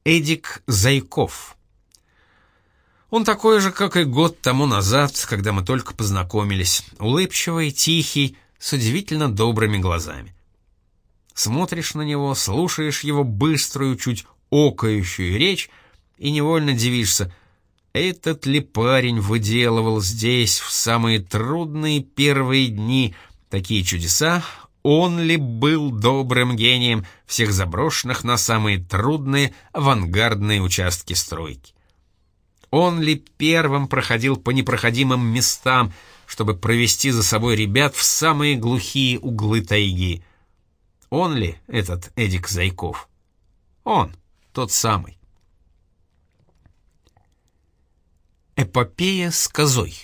Эдик Зайков. Он такой же, как и год тому назад, когда мы только познакомились, улыбчивый, тихий, с удивительно добрыми глазами. Смотришь на него, слушаешь его быструю, чуть окающую речь и невольно дивишься, этот ли парень выделывал здесь в самые трудные первые дни такие чудеса, он ли был добрым гением всех заброшенных на самые трудные авангардные участки стройки. Он ли первым проходил по непроходимым местам, чтобы провести за собой ребят в самые глухие углы тайги. Он ли этот Эдик Зайков? Он, тот самый. Эпопея с козой.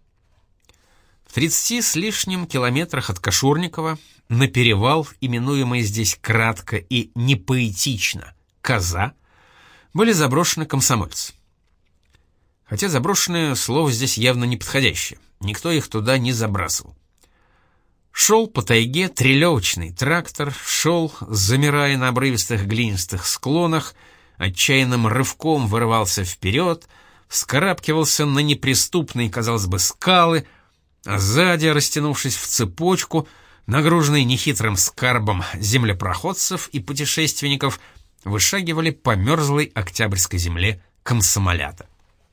В 30 с лишним километрах от Кашурникова на перевал, именуемый здесь кратко и непоэтично «Коза», были заброшены комсомольцы. Хотя заброшенное слово здесь явно неподходящее, никто их туда не забрасывал. Шел по тайге трелевочный трактор, шел, замирая на обрывистых глинистых склонах, отчаянным рывком вырывался вперед, вскарабкивался на неприступные, казалось бы, скалы, а сзади, растянувшись в цепочку, нагруженные нехитрым скарбом землепроходцев и путешественников, вышагивали по мерзлой октябрьской земле комсомолята.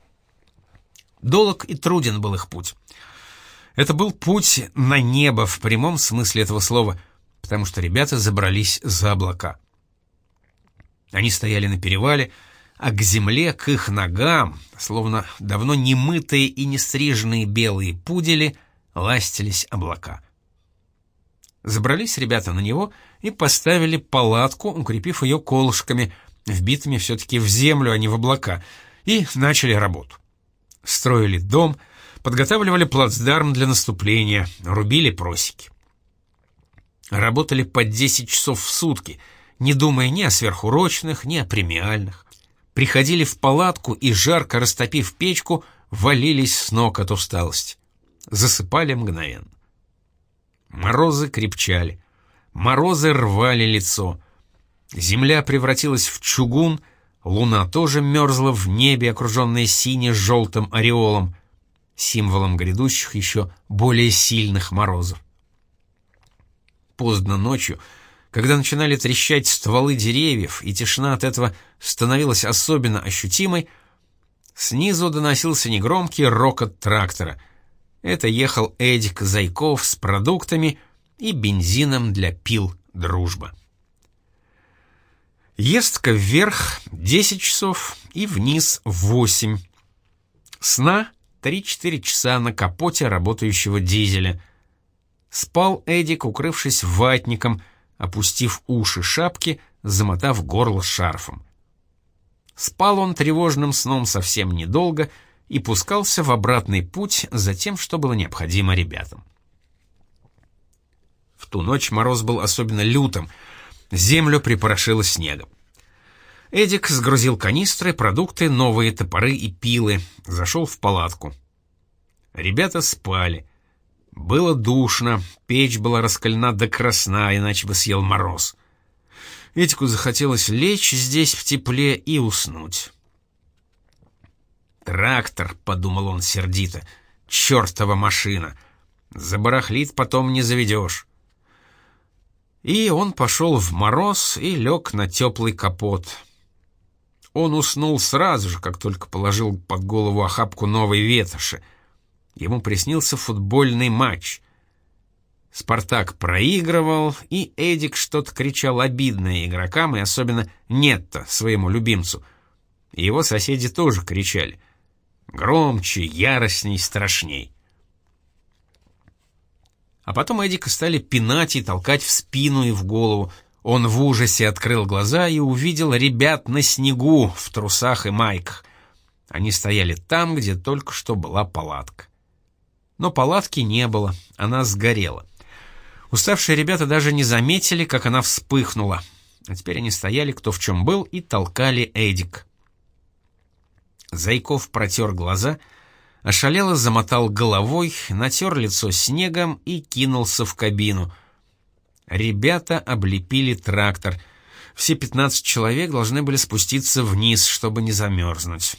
Долог и труден был их путь. Это был путь на небо в прямом смысле этого слова, потому что ребята забрались за облака. Они стояли на перевале, а к земле, к их ногам, словно давно не мытые и не стриженные белые пудели, ластились облака. Забрались ребята на него и поставили палатку, укрепив ее колышками, вбитыми все-таки в землю, а не в облака, и начали работу. Строили дом, подготавливали плацдарм для наступления, рубили просеки. Работали по 10 часов в сутки, не думая ни о сверхурочных, ни о премиальных. Приходили в палатку и, жарко растопив печку, валились с ног от усталости. Засыпали мгновенно. Морозы крепчали, морозы рвали лицо. Земля превратилась в чугун, луна тоже мерзла в небе, окруженная сине-желтым ореолом, символом грядущих еще более сильных морозов. Поздно ночью, когда начинали трещать стволы деревьев, и тишина от этого становилась особенно ощутимой, снизу доносился негромкий рокот трактора. Это ехал Эдик Зайков с продуктами и бензином для пил «Дружба». Ездка вверх 10 часов и вниз 8. Сна 3-4 часа на капоте работающего дизеля. Спал Эдик, укрывшись ватником, опустив уши шапки, замотав горло шарфом. Спал он тревожным сном совсем недолго и пускался в обратный путь за тем, что было необходимо ребятам. В ту ночь мороз был особенно лютым, землю припорошило снегом. Эдик сгрузил канистры, продукты, новые топоры и пилы, зашел в палатку. Ребята спали. Было душно, печь была раскалена до красна, иначе бы съел мороз. Эдику захотелось лечь здесь в тепле и уснуть. «Трактор», — подумал он сердито, — «чертова машина! Забарахлит, потом не заведешь». И он пошел в мороз и лег на теплый капот. Он уснул сразу же, как только положил под голову охапку новой ветоши. Ему приснился футбольный матч. «Спартак» проигрывал, и Эдик что-то кричал обидное игрокам, и особенно Нетто, своему любимцу. И его соседи тоже кричали. Громче, яростней, страшней. А потом Эдика стали пинать и толкать в спину и в голову. Он в ужасе открыл глаза и увидел ребят на снегу в трусах и майках. Они стояли там, где только что была палатка. Но палатки не было, она сгорела. Уставшие ребята даже не заметили, как она вспыхнула. А теперь они стояли кто в чем был и толкали Эдик. Зайков протер глаза, ошалело замотал головой, натер лицо снегом и кинулся в кабину. Ребята облепили трактор. Все 15 человек должны были спуститься вниз, чтобы не замерзнуть.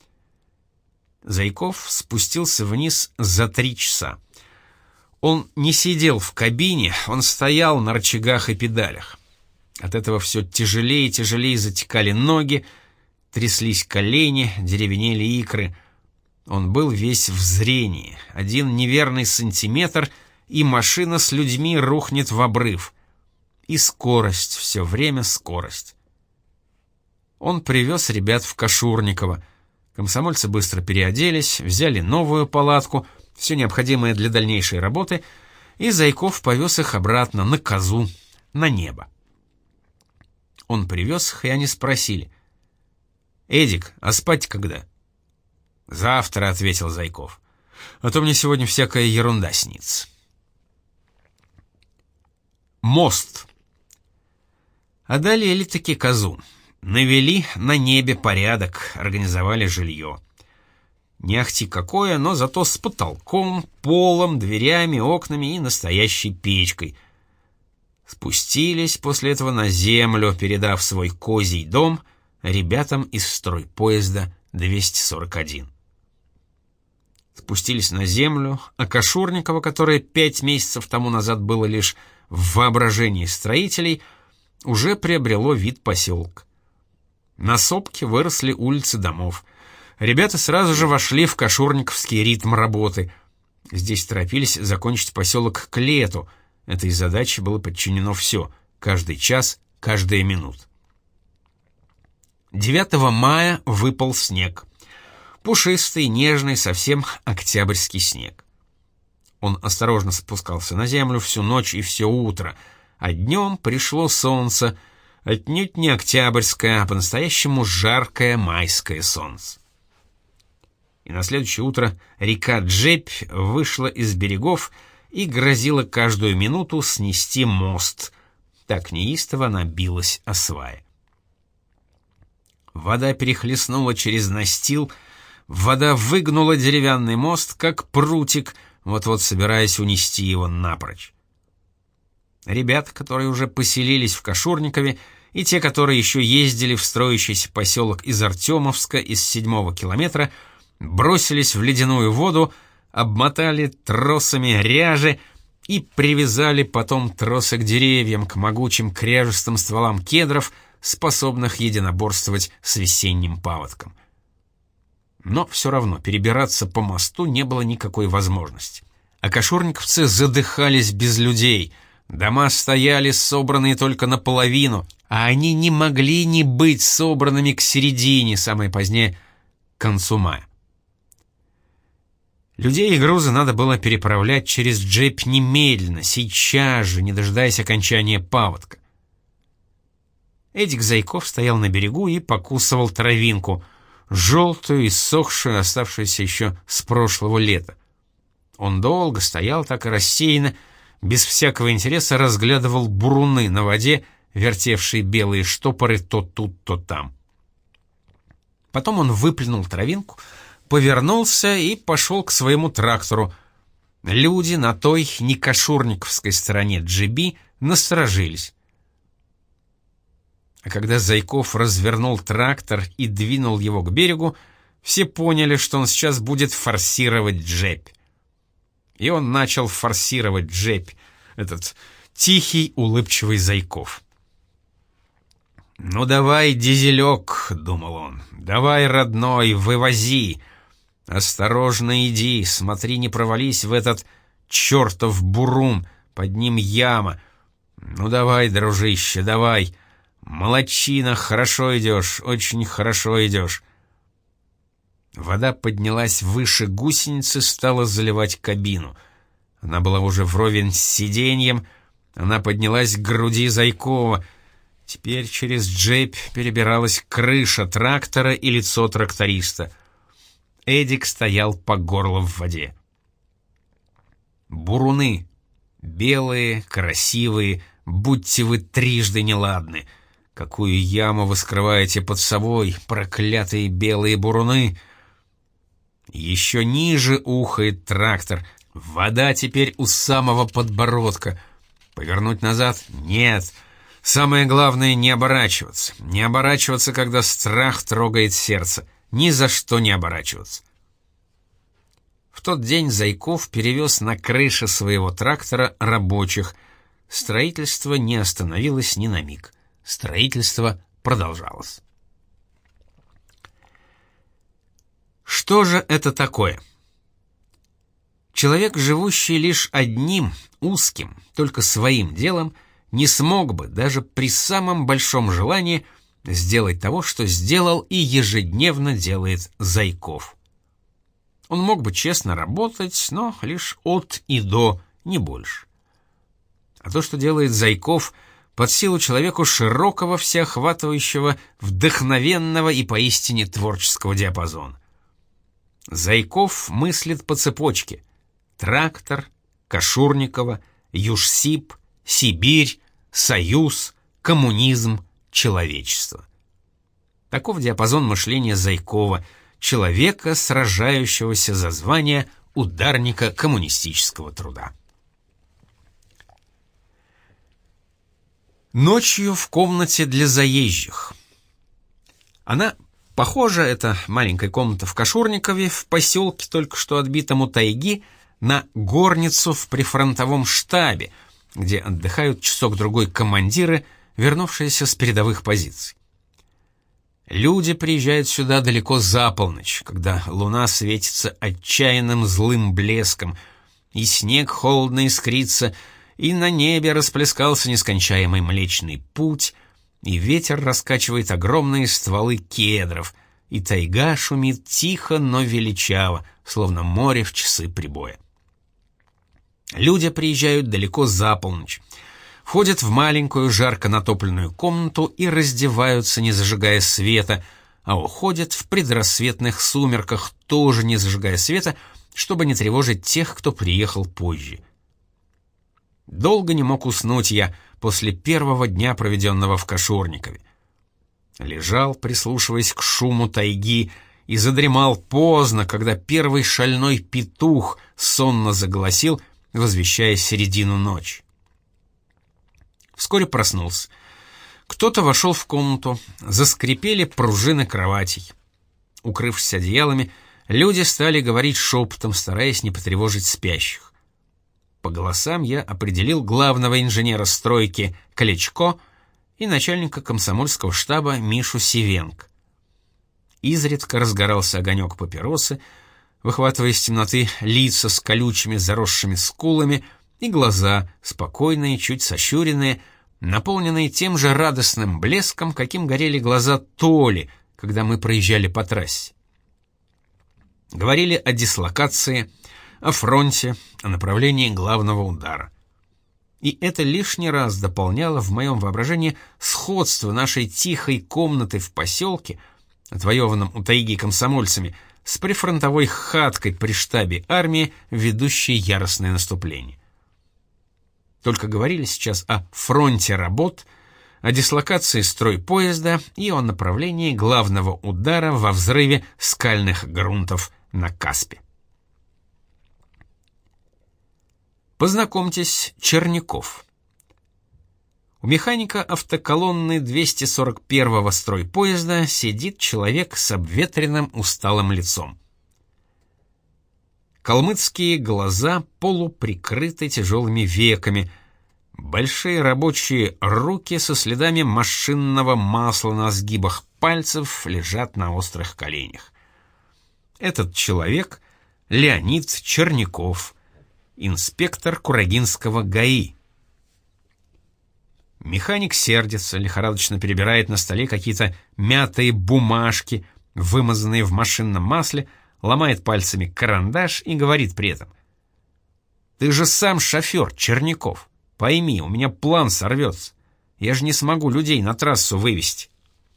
Зайков спустился вниз за 3 часа. Он не сидел в кабине, он стоял на рычагах и педалях. От этого все тяжелее и тяжелее затекали ноги, тряслись колени, деревенели икры. Он был весь в зрении. Один неверный сантиметр, и машина с людьми рухнет в обрыв. И скорость, все время скорость. Он привез ребят в Кашурниково. Комсомольцы быстро переоделись, взяли новую палатку, все необходимое для дальнейшей работы, и Зайков повез их обратно на Козу, на небо. Он привез их, и они спросили: «Эдик, а спать когда?» «Завтра», — ответил Зайков. «А то мне сегодня всякая ерунда снится». Мост. Одолели-таки Козу. Навели на небе порядок, организовали жилье. Не ахти какое, но зато с потолком, полом, дверями, окнами и настоящей печкой. Спустились после этого на землю, передав свой козий дом ребятам из стройпоезда 241. Спустились на землю, а Кашурниково, которое 5 месяцев тому назад было лишь в воображении строителей, уже приобрело вид поселка. На сопке выросли улицы домов. Ребята сразу же вошли в кашурниковский ритм работы. Здесь торопились закончить поселок к лету. Этой задаче было подчинено все — каждый час, каждая минута. 9 мая выпал снег. Пушистый, нежный, совсем октябрьский снег. Он осторожно спускался на землю всю ночь и все утро, а днем пришло солнце, отнюдь не октябрьское, а по-настоящему жаркое майское солнце. И на следующее утро река Джебь вышла из берегов и грозила каждую минуту снести мост. Так неистово она билась о сваи. Вода перехлестнула через настил, вода выгнула деревянный мост, как прутик, вот-вот собираясь унести его напрочь. Ребята, которые уже поселились в Кашурникове, и те, которые еще ездили в строящийся поселок из Артемовска из 7-го километра, бросились в ледяную воду, обмотали тросами ряжи и привязали потом тросы к деревьям, к могучим кряжестым стволам кедров, способных единоборствовать с весенним паводком. Но все равно перебираться по мосту не было никакой возможности. А кашурниковцы задыхались без людей, дома стояли собранные только наполовину, а они не могли не быть собранными к середине, самое позднее к концу мая. Людей и грузы надо было переправлять через Джебь немедленно, сейчас же, не дожидаясь окончания паводка. Эдик Зайков стоял на берегу и покусывал травинку, желтую, иссохшую, оставшуюся еще с прошлого лета. Он долго стоял так и рассеянно, без всякого интереса разглядывал буруны на воде, вертевшие белые штопоры то тут, то там. Потом он выплюнул травинку, повернулся и пошел к своему трактору. Люди на той некашурниковской стороне Джеби насторожились. А когда Зайков развернул трактор и двинул его к берегу, все поняли, что он сейчас будет форсировать Джебь. И он начал форсировать Джебь, этот тихий, улыбчивый Зайков. «Ну давай, дизелек», — думал он, — «давай, родной, вывози. Осторожно иди, смотри, не провались в этот чертов бурун, под ним яма. Ну давай, дружище, давай. Молодчина, хорошо идешь, очень хорошо идешь». Вода поднялась выше гусеницы, стала заливать кабину. Она была уже вровень с сиденьем, она поднялась к груди Зайкова. Теперь через Джебь перебиралась крыша трактора и лицо тракториста. Эдик стоял по горло в воде. Буруны. Белые, красивые, будьте вы трижды неладны. Какую яму вы скрываете под собой, проклятые белые буруны! Еще ниже ухает трактор. Вода теперь у самого подбородка. Повернуть назад? Нет. Самое главное — не оборачиваться. Не оборачиваться, когда страх трогает сердце. Ни за что не оборачиваться. В тот день Зайков перевез на крыше своего трактора рабочих. Строительство не остановилось ни на миг. Строительство продолжалось. Что же это такое? Человек, живущий лишь одним, узким, только своим делом, не смог бы, даже при самом большом желании, сделать того, что сделал и ежедневно делает Зайков. Он мог бы честно работать, но лишь от и до, не больше. А то, что делает Зайков, под силу человеку широкого, всеохватывающего, вдохновенного и поистине творческого диапазона. Зайков мыслит по цепочке: трактор, Кашурникова, Южсиб, Сибирь, Союз, коммунизм, человечество. Таков диапазон мышления Зайкова, человека, сражающегося за звание ударника коммунистического труда. Ночью в комнате для заезжих. Она похожа, эта маленькая комната в Кашурникове, в поселке, только что отбитом у тайги, на горницу в прифронтовом штабе, где отдыхают часок-другой командиры, вернувшиеся с передовых позиций. Люди приезжают сюда далеко за полночь, когда луна светится отчаянным злым блеском, и снег холодно искрится, и на небе расплескался нескончаемый Млечный Путь, и ветер раскачивает огромные стволы кедров, и тайга шумит тихо, но величаво, словно море в часы прибоя. Люди приезжают далеко за полночь, входят в маленькую жарко натопленную комнату и раздеваются, не зажигая света, а уходят в предрассветных сумерках, тоже не зажигая света, чтобы не тревожить тех, кто приехал позже. Долго не мог уснуть я после первого дня, проведенного в Кашурникове. Лежал, прислушиваясь к шуму тайги, и задремал поздно, когда первый шальной петух сонно заголосил, возвещая середину ночи. Вскоре проснулся. Кто-то вошел в комнату, заскрипели пружины кроватей. Укрывшись одеялами, люди стали говорить шепотом, стараясь не потревожить спящих. По голосам я определил главного инженера стройки Кличко и начальника комсомольского штаба Мишу Сивенко. Изредка разгорался огонек папиросы, выхватывая из темноты лица с колючими заросшими скулами и глаза, спокойные, чуть сощуренные, наполненные тем же радостным блеском, каким горели глаза Толи, когда мы проезжали по трассе. Говорили о дислокации, о фронте, о направлении главного удара. И это лишний раз дополняло в моем воображении сходство нашей тихой комнаты в поселке, отвоеванном у тайги комсомольцами, с прифронтовой хаткой при штабе армии, ведущей яростное наступление. Только говорили сейчас о фронте работ, о дислокации стройпоезда и о направлении главного удара во взрыве скальных грунтов на Каспе. Познакомьтесь, Черняков. У механика автоколонны 241-го стройпоезда сидит человек с обветренным усталым лицом. Калмыцкие глаза полуприкрыты тяжелыми веками, большие рабочие руки со следами машинного масла на сгибах пальцев лежат на острых коленях. Этот человек — Леонид Черняков, инспектор Курагинского ГАИ. Механик сердится, лихорадочно перебирает на столе какие-то мятые бумажки, вымазанные в машинном масле, ломает пальцами карандаш и говорит при этом: «Ты же сам шофер, Черняков. Пойми, у меня план сорвется. Я же не смогу людей на трассу вывезти».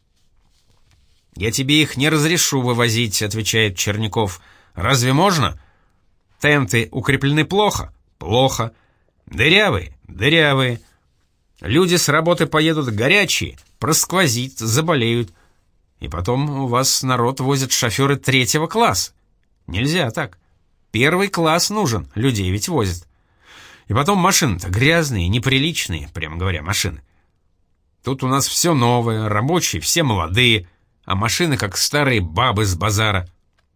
«Я тебе их не разрешу вывозить», — отвечает Черняков. «Разве можно? Тенты укреплены плохо? Плохо. Дырявые? Дырявые. Люди с работы поедут горячие, просквозит, заболеют. И потом у вас народ возят шоферы 3-го класса. Нельзя так. 1-й класс нужен, людей ведь возят. И потом машины-то грязные, неприличные, прямо говоря, машины. Тут у нас все новое, рабочие все молодые, а машины как старые бабы с базара».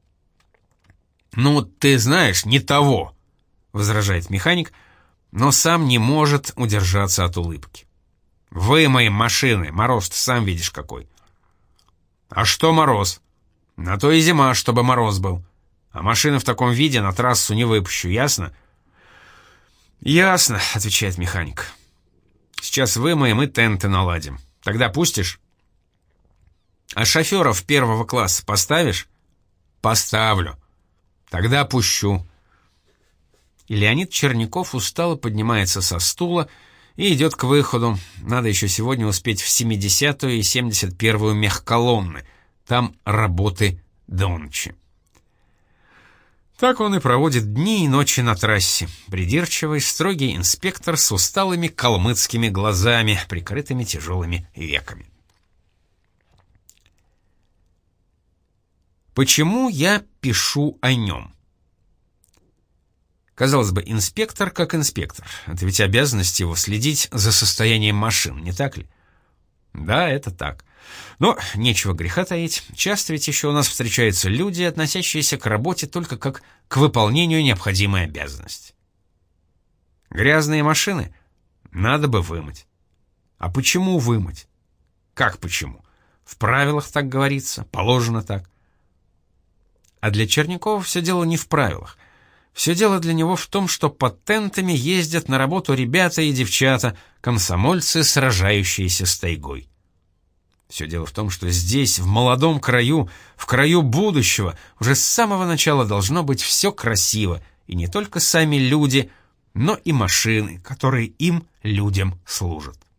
«Ну, ты знаешь, не того», — возражает механик, но сам не может удержаться от улыбки. «Вымоем машины, мороз-то сам видишь какой». «А что мороз? На то и зима, чтобы мороз был. А машины в таком виде на трассу не выпущу, ясно?» «Ясно», — отвечает механик. «Сейчас вымоем и тенты наладим. Тогда пустишь?» «А шоферов первого класса поставишь?» «Поставлю. Тогда пущу». И Леонид Черняков устало поднимается со стула и идет к выходу. Надо еще сегодня успеть в 70-ю и 71-ю мехколонны. Там работы до ночи. Так он и проводит дни и ночи на трассе. Придирчивый, строгий инспектор с усталыми калмыцкими глазами, прикрытыми тяжелыми веками. Почему я пишу о нем? Казалось бы, инспектор как инспектор. Это ведь обязанность его следить за состоянием машин, не так ли? Да, это так. Но нечего греха таить. Часто ведь еще у нас встречаются люди, относящиеся к работе только как к выполнению необходимой обязанности. Грязные машины надо бы вымыть. А почему вымыть? Как почему? В правилах так говорится, положено так. А для Чернякова все дело не в правилах. Все дело для него в том, что под тентами ездят на работу ребята и девчата, комсомольцы, сражающиеся с тайгой. Все дело в том, что здесь, в молодом краю, в краю будущего, уже с самого начала должно быть все красиво, и не только сами люди, но и машины, которые им, людям, служат.